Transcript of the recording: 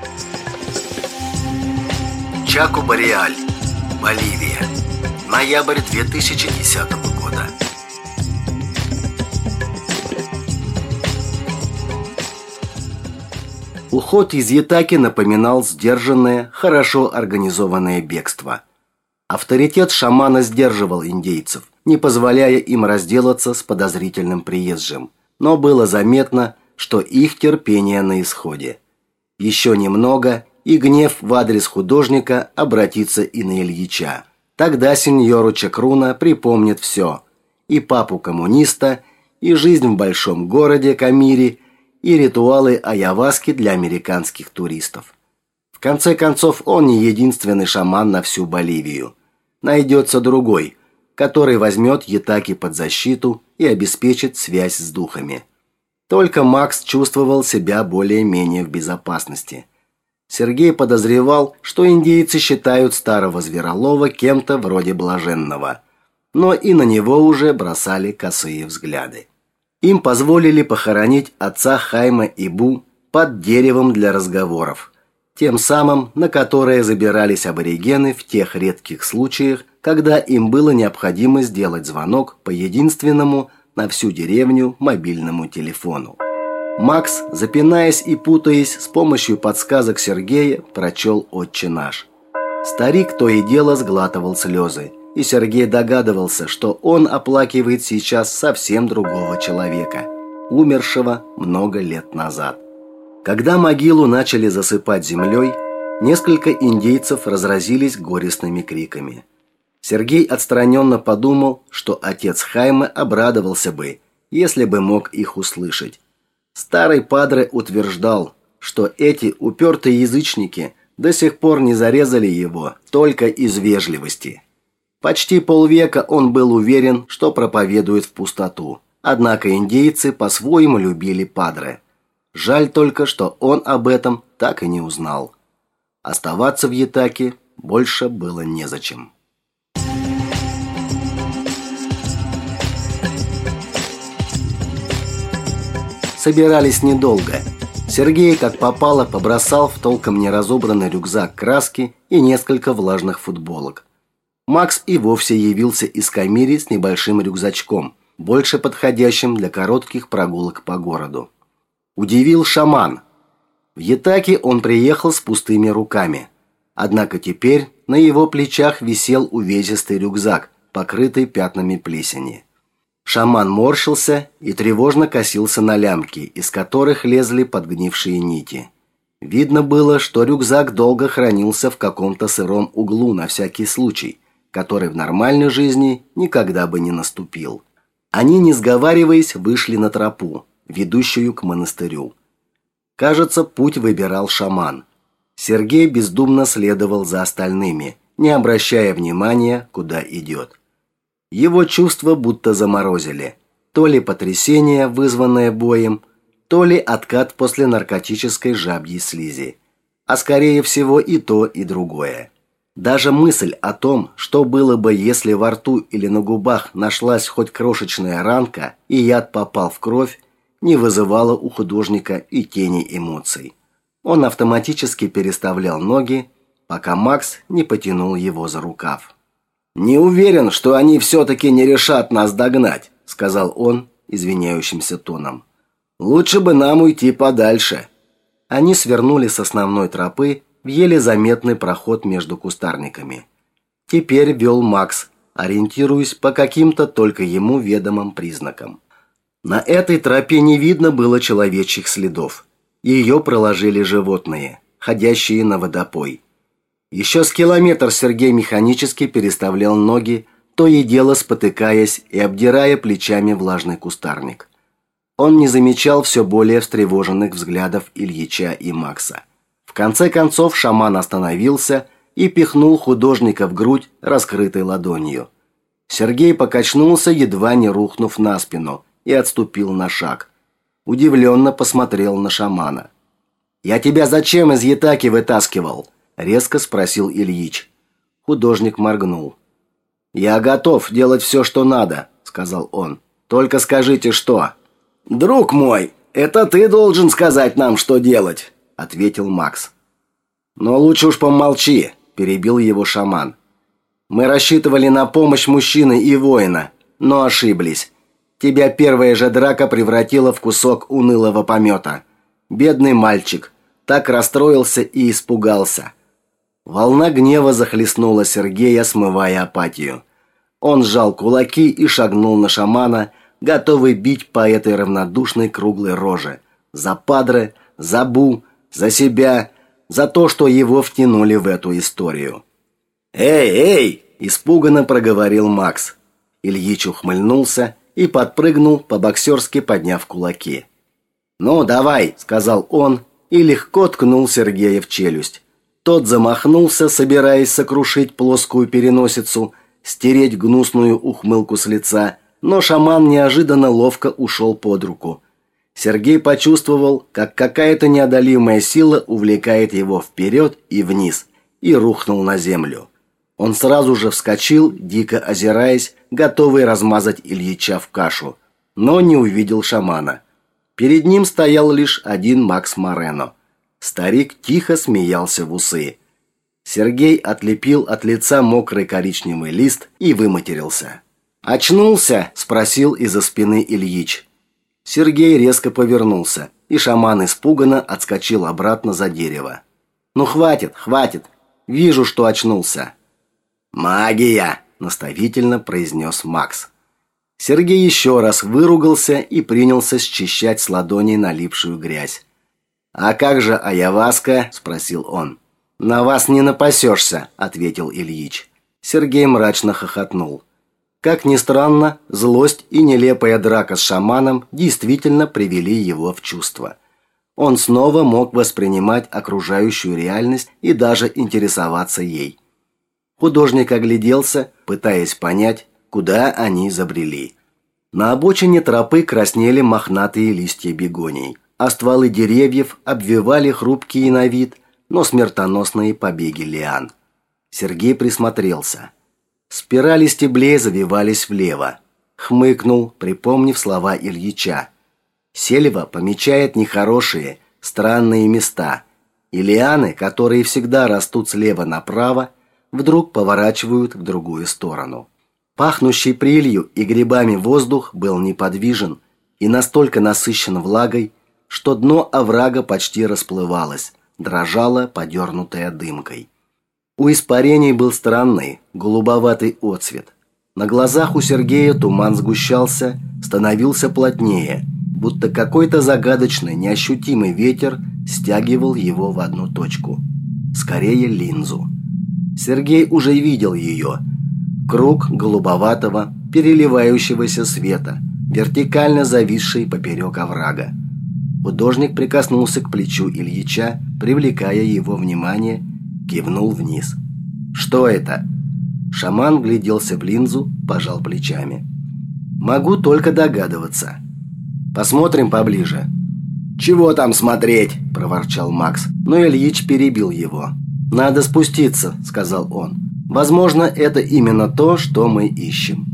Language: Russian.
Чако-Бореаль, Боливия. Ноябрь 2010 года. Уход из Ятаки напоминал сдержанное, хорошо организованное бегство. Авторитет шамана сдерживал индейцев, не позволяя им разделаться с подозрительным приезжим. Но было заметно, что их терпение на исходе. Еще немного, и гнев в адрес художника обратится и на Ильича. Тогда сеньору Чакруна припомнит все. И папу коммуниста, и жизнь в большом городе Камири, и ритуалы айаваски для американских туристов. В конце концов, он не единственный шаман на всю Боливию. Найдется другой, который возьмет Ятаки под защиту и обеспечит связь с духами. Только Макс чувствовал себя более-менее в безопасности. Сергей подозревал, что индейцы считают старого зверолова кем-то вроде блаженного, но и на него уже бросали косые взгляды. Им позволили похоронить отца Хайма Ибу под деревом для разговоров, тем самым, на которое забирались аборигены в тех редких случаях, когда им было необходимо сделать звонок по единственному на всю деревню мобильному телефону. Макс, запинаясь и путаясь, с помощью подсказок Сергея прочел «Отче наш». Старик то и дело сглатывал слезы, и Сергей догадывался, что он оплакивает сейчас совсем другого человека, умершего много лет назад. Когда могилу начали засыпать землей, несколько индейцев разразились горестными криками. Сергей отстраненно подумал, что отец Хайме обрадовался бы, если бы мог их услышать. Старый падре утверждал, что эти упертые язычники до сих пор не зарезали его только из вежливости. Почти полвека он был уверен, что проповедует в пустоту. Однако индейцы по-своему любили падре. Жаль только, что он об этом так и не узнал. Оставаться в Ятаке больше было незачем. Собирались недолго. Сергей, как попало, побросал в толком неразобранный рюкзак краски и несколько влажных футболок. Макс и вовсе явился из Камири с небольшим рюкзачком, больше подходящим для коротких прогулок по городу. Удивил шаман. В Ятаке он приехал с пустыми руками. Однако теперь на его плечах висел увесистый рюкзак, покрытый пятнами плесени. Шаман морщился и тревожно косился на лямки, из которых лезли подгнившие нити. Видно было, что рюкзак долго хранился в каком-то сыром углу на всякий случай, который в нормальной жизни никогда бы не наступил. Они, не сговариваясь, вышли на тропу, ведущую к монастырю. Кажется, путь выбирал шаман. Сергей бездумно следовал за остальными, не обращая внимания, куда идет. Его чувства будто заморозили. То ли потрясение, вызванное боем, то ли откат после наркотической жабьей слизи. А скорее всего и то, и другое. Даже мысль о том, что было бы, если во рту или на губах нашлась хоть крошечная ранка и яд попал в кровь, не вызывала у художника и тени эмоций. Он автоматически переставлял ноги, пока Макс не потянул его за рукав. «Не уверен, что они все-таки не решат нас догнать», — сказал он извиняющимся тоном. «Лучше бы нам уйти подальше». Они свернули с основной тропы в еле заметный проход между кустарниками. Теперь вел Макс, ориентируясь по каким-то только ему ведомым признакам. На этой тропе не видно было человечьих следов. Ее проложили животные, ходящие на водопой. Еще с километр Сергей механически переставлял ноги, то и дело спотыкаясь и обдирая плечами влажный кустарник. Он не замечал все более встревоженных взглядов Ильича и Макса. В конце концов шаман остановился и пихнул художника в грудь раскрытой ладонью. Сергей покачнулся, едва не рухнув на спину, и отступил на шаг. Удивленно посмотрел на шамана. «Я тебя зачем из Ятаки вытаскивал?» – резко спросил Ильич. Художник моргнул. «Я готов делать все, что надо», – сказал он. «Только скажите, что». «Друг мой, это ты должен сказать нам, что делать», – ответил Макс. «Но лучше уж помолчи», – перебил его шаман. «Мы рассчитывали на помощь мужчины и воина, но ошиблись. Тебя первая же драка превратила в кусок унылого помета. Бедный мальчик так расстроился и испугался». Волна гнева захлестнула Сергея, смывая апатию. Он сжал кулаки и шагнул на шамана, готовый бить по этой равнодушной круглой роже. За падре, за Бу, за себя, за то, что его втянули в эту историю. «Эй, эй!» – испуганно проговорил Макс. Ильич ухмыльнулся и подпрыгнул, по-боксерски подняв кулаки. «Ну, давай!» – сказал он и легко ткнул Сергея в челюсть. Тот замахнулся, собираясь сокрушить плоскую переносицу, стереть гнусную ухмылку с лица, но шаман неожиданно ловко ушел под руку. Сергей почувствовал, как какая-то неодолимая сила увлекает его вперед и вниз, и рухнул на землю. Он сразу же вскочил, дико озираясь, готовый размазать Ильича в кашу, но не увидел шамана. Перед ним стоял лишь один Макс Морено. Старик тихо смеялся в усы. Сергей отлепил от лица мокрый коричневый лист и выматерился. «Очнулся?» – спросил из-за спины Ильич. Сергей резко повернулся, и шаман испуганно отскочил обратно за дерево. «Ну хватит, хватит! Вижу, что очнулся!» «Магия!» – наставительно произнес Макс. Сергей еще раз выругался и принялся счищать с ладоней налипшую грязь. «А как же Аяваска?» – спросил он. «На вас не напасешься», – ответил Ильич. Сергей мрачно хохотнул. Как ни странно, злость и нелепая драка с шаманом действительно привели его в чувство. Он снова мог воспринимать окружающую реальность и даже интересоваться ей. Художник огляделся, пытаясь понять, куда они забрели. На обочине тропы краснели мохнатые листья бегоний, а стволы деревьев обвивали хрупкие на вид, но смертоносные побеги лиан. Сергей присмотрелся. Спирали стеблей завивались влево. Хмыкнул, припомнив слова Ильича. Сельва помечает нехорошие, странные места, и лианы, которые всегда растут слева направо, вдруг поворачивают в другую сторону. Пахнущий прелью и грибами воздух был неподвижен и настолько насыщен влагой, что дно оврага почти расплывалось, дрожало, подернутое дымкой. У испарений был странный, голубоватый отцвет. На глазах у Сергея туман сгущался, становился плотнее, будто какой-то загадочный, неощутимый ветер стягивал его в одну точку. Скорее, линзу. Сергей уже видел ее. Круг голубоватого, переливающегося света, вертикально зависший поперек оврага. Художник прикоснулся к плечу Ильича, привлекая его внимание, кивнул вниз. «Что это?» Шаман гляделся в линзу, пожал плечами. «Могу только догадываться. Посмотрим поближе». «Чего там смотреть?» – проворчал Макс, но Ильич перебил его. «Надо спуститься», – сказал он. «Возможно, это именно то, что мы ищем».